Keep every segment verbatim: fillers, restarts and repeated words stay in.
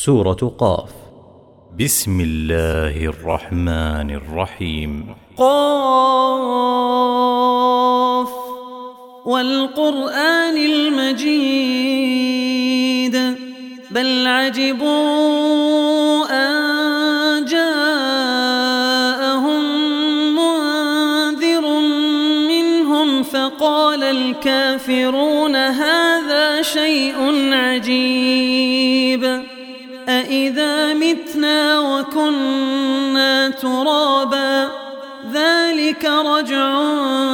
سورة قاف. بسم الله الرحمن الرحيم. قاف والقرآن المجيد بل عجبوا أن جاءهم منذر منهم فقال الكافرون هذا شيء عجيب أإذا متنا وكنا ترابا ذلك رجع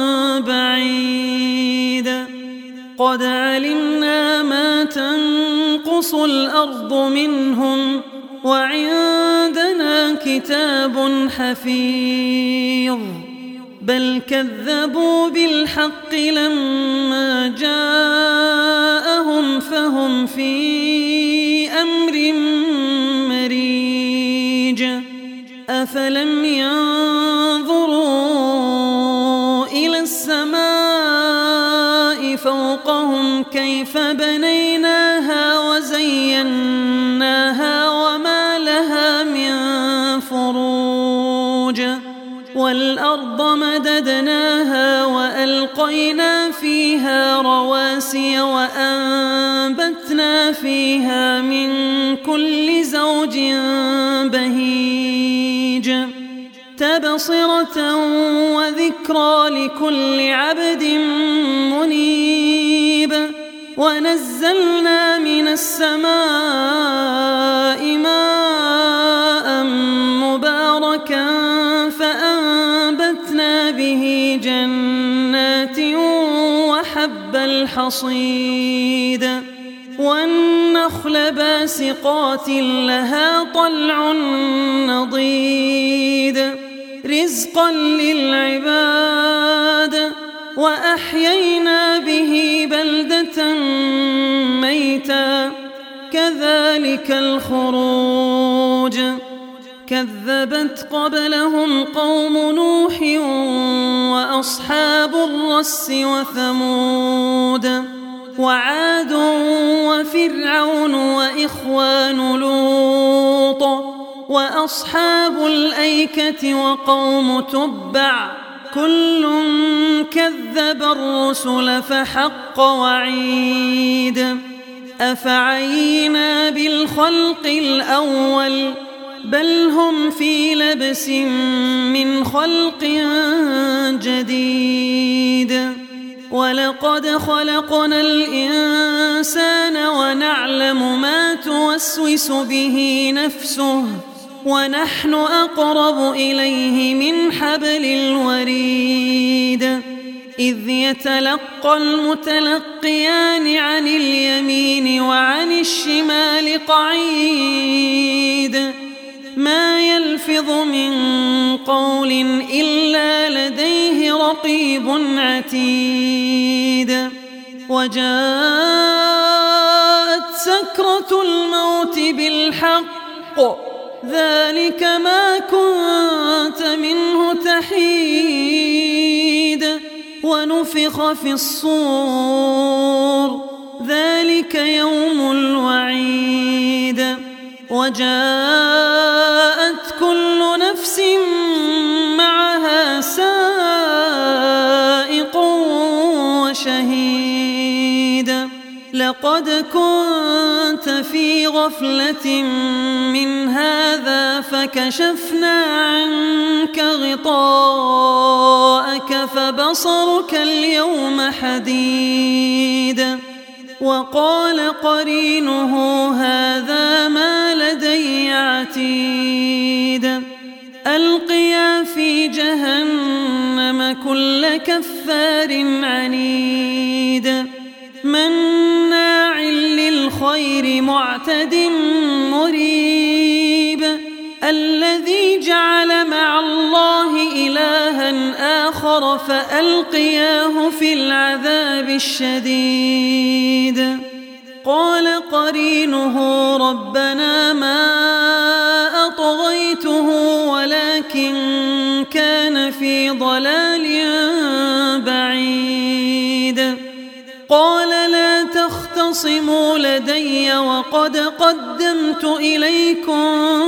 بعيد قد علمنا ما تنقص الأرض منهم وعندنا كتاب حفيظ بل كذبوا بالحق لما جاءهم فهم في أمر مريج أفلم ينظروا إلى السماء فوقهم كيف بنيناها وزيناها وما لها من فروج والأرض مددناها وألقينا فيها رواسي وأنبتنا فيها من كل زوج بهيج تبصرة وذكرى لكل عبد منيب ونزلنا من السماء ماء مباركا فأنبتنا به جنات وحب الحصيد والنخل باسقات لها طلع نضيد رزقا للعباد وأحيينا به بلدة ميتا كذلك الخروج كذبت قبلهم قوم نوح وأصحاب الرس وثمود وعاد وفرعون وإخوان لوط وأصحاب الأيكة وقوم تبع كل كذب الرسل فحق وعيد أفعينا بالخلق الأول بل هم في لبس من خلق جديد ولقد خلقنا الإنسان ونعلم ما توسوس به نفسه ونحن أقرب إليه من حبل الوريد إذ يتلقى المتلقيان عن اليمين وعن الشمال قعيد ما يلفظ من قول إلا لديه رقيب عتيد وجاءت سكرة الموت بالحق ذلك ما كنت منه تحيد ونفخ في الصور ذلك يوم الوعيد وجاءت كل نفس معها سائق وشهيد لقد كنت في غفلة من هذا فكشفنا عنك غطاءك فبصرك اليوم حديد وقال قرينه هذا ما لدي عتيد ألقيا في جهنم كل كفار عنيد مناع للخير معتد مريب الذي جعل مع الله إلها آخر فألقياه في العذاب الشديد قال قرينه ربنا ما أطغيته ولكن كان في ضلال بعيد قال لا تختصموا لدي وقد قدمت قدمت إليكم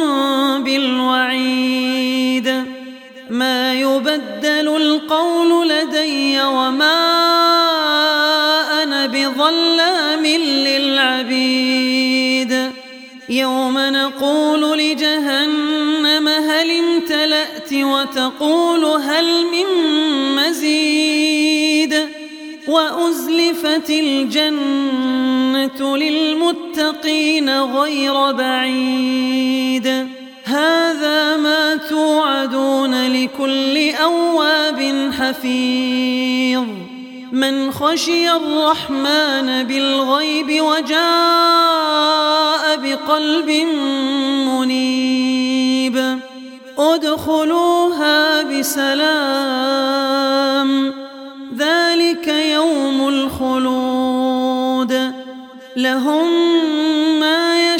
بالوعيد ما يبدل القول لدي وما أنا بظلام للعبيد يوم نقول لجهنم هل امتلأت وتقول هل من مزيد وأزلفت الجنة للمتقين غير بعيد هذا ما توعدون لكل أواب حفيظ من خشي الرحمن بالغيب وجاء بقلب منيب ادخلوها بسلام ذلك يوم الخلود لهم ما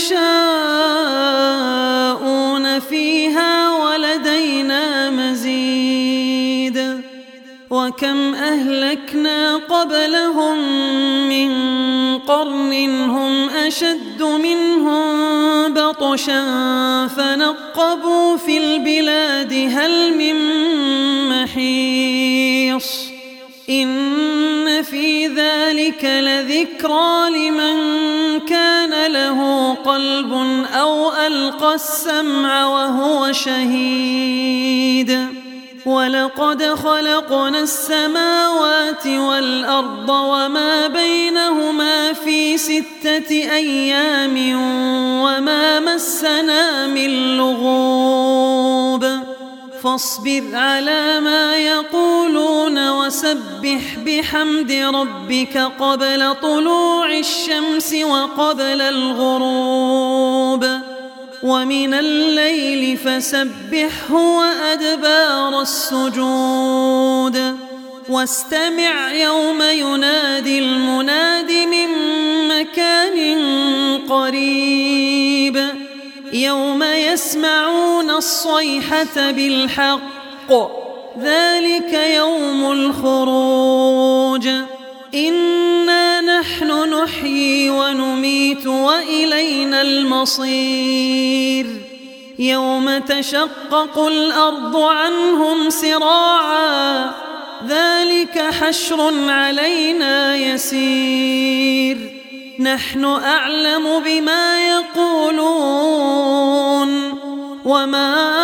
يشاءون فيها ولدينا مزيد وكم أهلكنا قبلهم من قرن هم أشد منهم بطشا فنقبوا في البلاد هل من محيص إن في ذلك لذكرى لمن كان له قلب أو ألقى السمع وهو شهيد ولقد خلقنا السماوات والأرض وما بينهما في ستة أيام وما مسنا من لغوب فاصبر على ما يقولون وسبح بحمد ربك قبل طلوع الشمس وقبل الغروب ومن الليل فسبحه وأدبار السجود واستمع يوم ينادي المناد من مكان قريب يوم يسمعون الصيحة بالحق ذلك يوم الخروج إنا نحن نحيي ونميت وإلينا المصير يوم تشقق الأرض عنهم سراعا ذلك حشر علينا يسير نحن أعلم بما يقولون وما